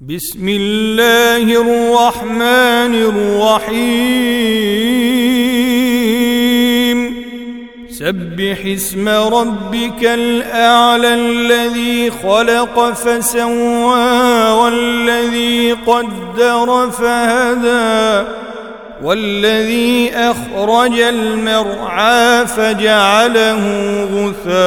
بسم الله الرحمن الرحيم سبح اسم ربك الأعلى الذي خلق فسوى والذي قدر فهدى والذي أخرج المرعى فجعله غثاء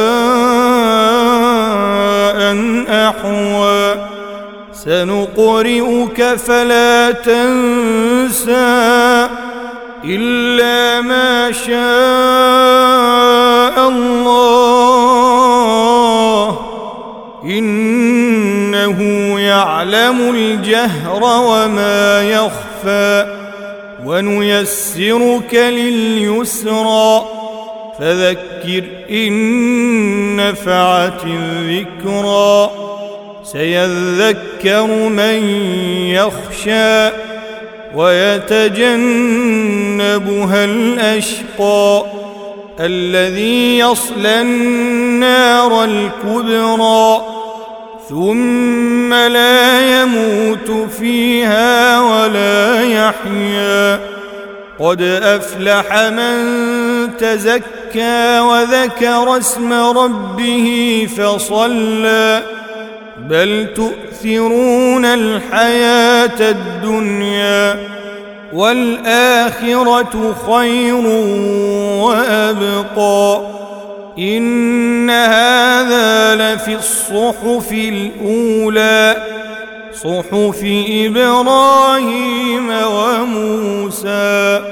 أحوى سنقرئك فلا تنسى إلا ما شاء الله إنه يعلم الجهر وما يخفى ونيسرك لليسرى فذكر إن نفعت الذكرى سيذكر من يخشى ويتجنبها الأشقى الذي يصلى النار الكبرى ثم لا يموت فيها ولا يحيا قد أفلح من تزكى وذكر اسم ربه فصلى بل تؤثرون الحياة الدنيا والآخرة خير وأبقى إن هذا لفي الصحف الأولى صحف إبراهيم وموسى